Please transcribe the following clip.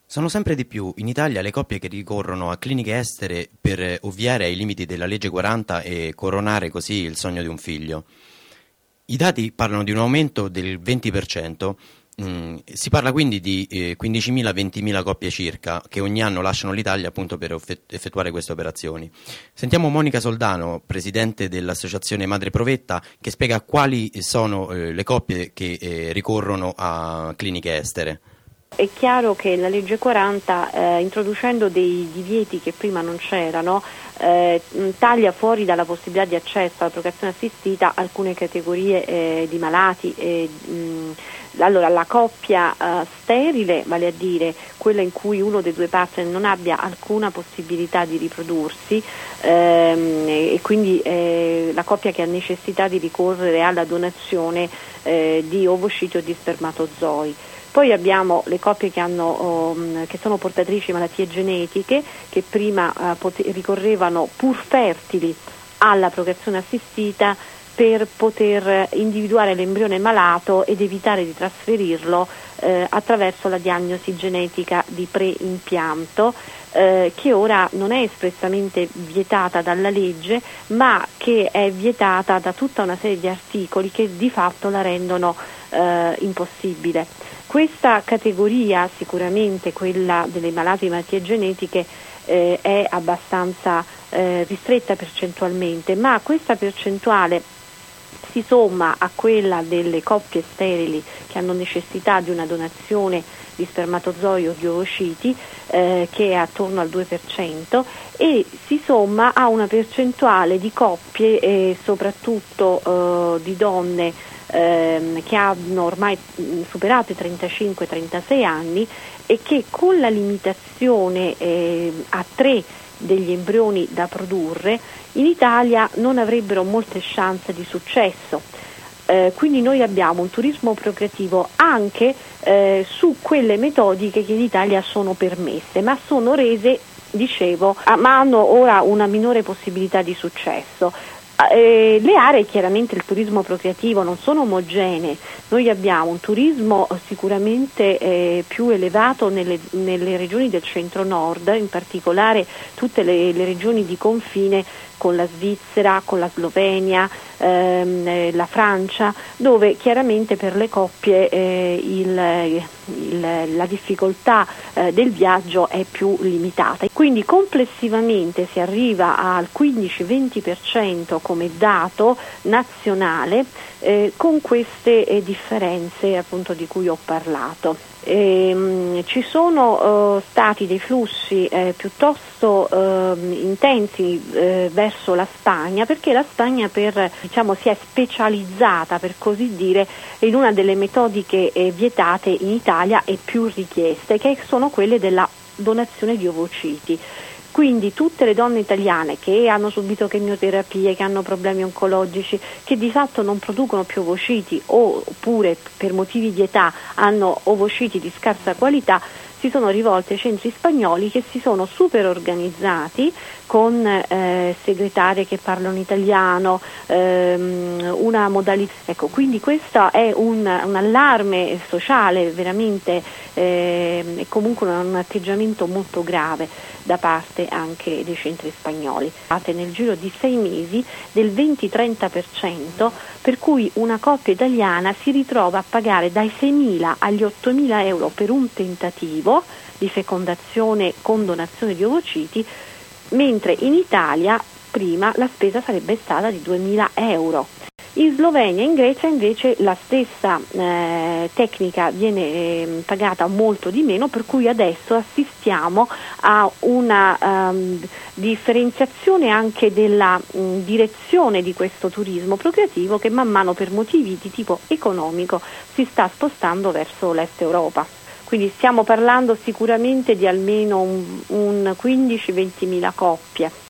Sono sempre di più in Italia le coppie che ricorrono a cliniche estere per ovviare ai limiti della legge 40 e coronare così il sogno di un figlio. I dati parlano di un aumento del 20%, si parla quindi di 15.000-20.000 coppie circa che ogni anno lasciano l'Italia appunto per effettuare queste operazioni. Sentiamo Monica Soldano, presidente dell'associazione Madre Provetta, che spiega quali sono le coppie che ricorrono a cliniche estere. È chiaro che la legge 40, introducendo dei divieti che prima non c'erano, taglia fuori dalla possibilità di accesso alla procreazione assistita alcune categorie di malati. Allora, la coppia sterile, vale a dire quella in cui uno dei due partner non abbia alcuna possibilità di riprodursi, e quindi la coppia che ha necessità di ricorrere alla donazione di ovociti o di spermatozoi. Poi abbiamo le coppie che sono portatrici di malattie genetiche, che prima ricorrevano pur fertili alla procreazione assistita per poter individuare l'embrione malato ed evitare di trasferirlo attraverso la diagnosi genetica di preimpianto, che ora non è espressamente vietata dalla legge, ma che è vietata da tutta una serie di articoli che di fatto la rendono impossibile. Questa categoria, sicuramente quella delle malate di malattie genetiche, è abbastanza ristretta percentualmente, ma questa percentuale si somma a quella delle coppie sterili che hanno necessità di una donazione di spermatozoi o di ovociti, che è attorno al 2%, e si somma a una percentuale di coppie, soprattutto di donne che hanno ormai superato i 35-36 anni e che con la limitazione a 3 degli embrioni da produrre in Italia non avrebbero molte chance di successo. Quindi noi abbiamo un turismo procreativo anche su quelle metodiche che in Italia sono permesse, ma sono rese, dicevo, ma hanno ora una minore possibilità di successo. Le aree, chiaramente il turismo procreativo, non sono omogenee. Noi abbiamo un turismo sicuramente più elevato nelle regioni del centro-nord, in particolare tutte le regioni di confine con la Svizzera, con la Slovenia, la Francia, dove chiaramente per le coppie la difficoltà del viaggio è più limitata. Quindi complessivamente si arriva al 15-20% come dato nazionale, con queste differenze appunto di cui ho parlato. Ci sono stati dei flussi piuttosto intensi verso la Spagna, perché la Spagna si è specializzata, per così dire, in una delle metodiche vietate in Italia e più richieste, che sono quelle della donazione di ovociti. Quindi tutte le donne italiane che hanno subito chemioterapie, che hanno problemi oncologici, che di fatto non producono più ovociti oppure per motivi di età hanno ovociti di scarsa qualità, si sono rivolte ai centri spagnoli, che si sono super organizzati con segretarie che parlano italiano, una modalità. Ecco, quindi questo è un allarme sociale veramente, e comunque un atteggiamento molto grave da parte anche dei centri spagnoli. Nel giro di 6 mesi del 20-30%, per cui una coppia italiana si ritrova a pagare dai 6.000 agli 8.000 euro per un tentativo di fecondazione con donazione di ovociti, mentre in Italia prima la spesa sarebbe stata di 2.000 euro. In Slovenia e in Grecia invece la stessa tecnica viene pagata molto di meno, per cui adesso assistiamo a una differenziazione anche della direzione di questo turismo procreativo, che man mano per motivi di tipo economico si sta spostando verso l'Est Europa. Quindi stiamo parlando sicuramente di almeno un 15-20.000 coppie.